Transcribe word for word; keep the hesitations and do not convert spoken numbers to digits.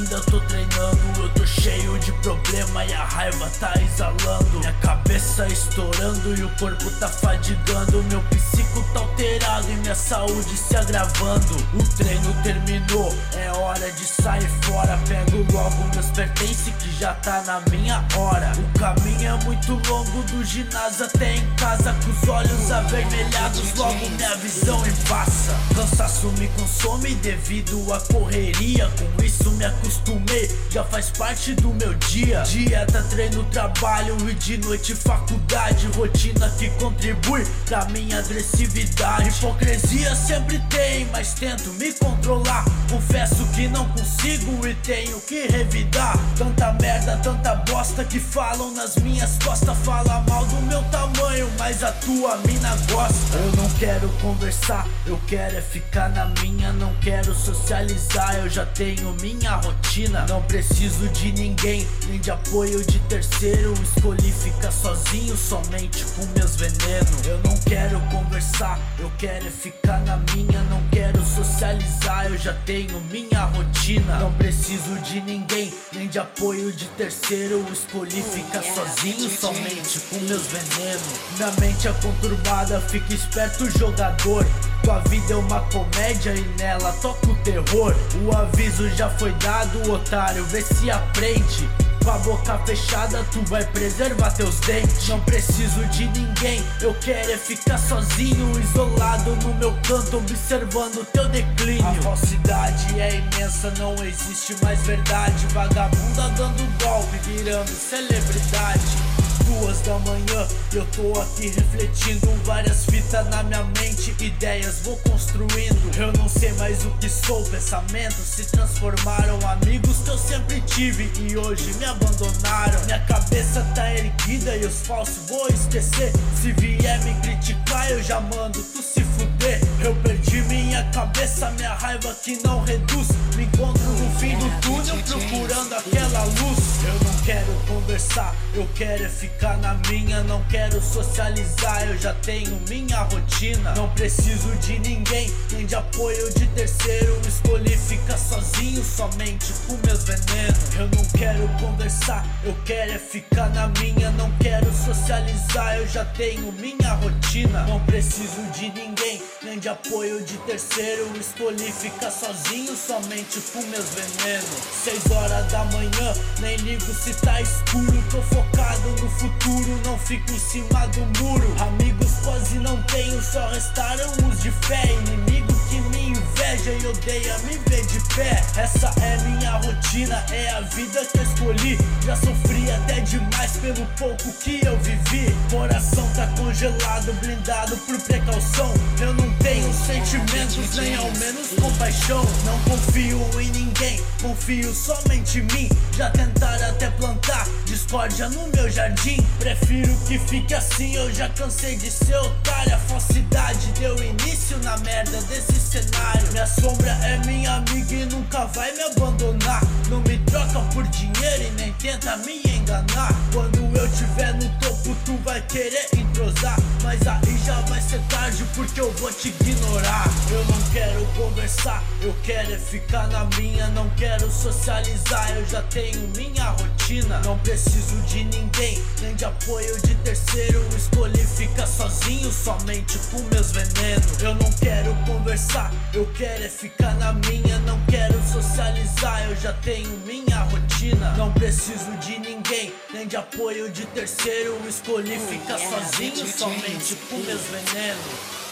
ainda tô treinando. Eu tô cheio de problema e a raiva tá exalando. Minha cabeça estourando e o corpo tá fadigando. Meu psico tá alterado e minha saúde se agravando. O treino terminou, é hora de sair fora. Pego logo meus pertences que já tá na minha hora. O caminho é muito longo, do ginásio até em casa. Com os olhos avermelhados, logo minha visão embaça. Cansaço me consome devido à correria. Com isso me acostumei, já faz parte do meu dia. Dieta, treino, trabalho e de noite faculdade. Rotina que contribui pra minha agressividade. Hipocrisia sempre tem, mas tento me controlar. Confesso que não consigo e tenho que revidar. Tanta merda, tanta bosta que falam nas minhas costas. Fala mal do meu tamanho, mas a tua mina gosta. Eu não quero conversar, eu quero é ficar na minha. Não quero socializar, eu já tenho minha rotina. Não preciso de ninguém, nem de apoio de terceiro. Escolhi ficar sozinho, somente com meus venenos. Eu não quero conversar, eu quero é ficar na minha. Não quero socializar, eu já tenho minha rotina. Não preciso de ninguém, nem de apoio de terceiro. Escolhi ficar sozinho, somente com meus venenos. Minha mente é conturbada, fica esperto jogador. Tua vida é uma comédia e nela toca o terror. O aviso já foi dado, otário, vê se aprende. Com a boca fechada tu vai preservar teus dentes. Não preciso de ninguém, eu quero é ficar sozinho, isolado no meu canto, observando teu declínio. A falsidade é imensa, não existe mais verdade. Vagabunda dando golpe, virando celebridade. Duas da manhã, eu tô aqui refletindo. Várias fitas na minha mente, ideias vou construindo. Eu não sei mais o que sou, pensamentos se transformaram. Amigos que eu sempre tive e hoje me abandonaram. Minha cabeça tá erguida e os falsos vou esquecer. Se vier me criticar eu já mando tu se fuder. Eu perdi minha cabeça, minha raiva que não reduz. Me encontro no fim do túnel procurando aquela luz. Eu não quero conversar, eu quero é ficar na minha. Não quero socializar, eu já tenho minha rotina. Não preciso de ninguém, nem de apoio de terceiro. Escolhi ficar sozinho, somente com meus venenos. Eu não quero conversar, eu quero é ficar na minha. Não quero socializar, eu já tenho minha rotina. Não preciso de ninguém, nem de apoio de terceiro. Escolhi ficar sozinho, somente com meus venenos. Seis horas da manhã, nem ligo se tá escuro. Tô focado no futuro, não fico em cima do muro. Amigos quase não tenho, só restaram os de fé. Inimigo que me inveja e odeia me ver de pé. Essa é minha rotina, é a vida que eu escolhi. Já sofri até demais pelo pouco que eu vivi. Coração tá congelado, blindado por precaução. Eu não tenho sentimentos, nem ao menos compaixão. Não confio em ninguém, confio somente em mim. Já tentaram até plantar discórdia no meu jardim. Prefiro que fique assim, eu já cansei de ser otário. A falsidade deu início na merda desse cenário. Minha sombra é minha amiga e nunca vai me abandonar. Não me troca por dinheiro e nem tenta me enganar. Quando eu tiver no topo tu vai querer entrosar, mas aí já vai ser tarde porque eu vou te ignorar. Eu não quero conversar, eu quero é ficar na minha. Não quero socializar, eu já tenho minha rotina. Não preciso de ninguém, nem de apoio de terceiro. Escolhi ficar sozinho, somente com meus venenos. Eu não quero conversar, eu quero é ficar na minha. Não quero socializar, eu já tenho minha rotina. Não preciso de ninguém, nem de apoio de terceiro. Escolhi ficar sozinho, somente com meus venenos.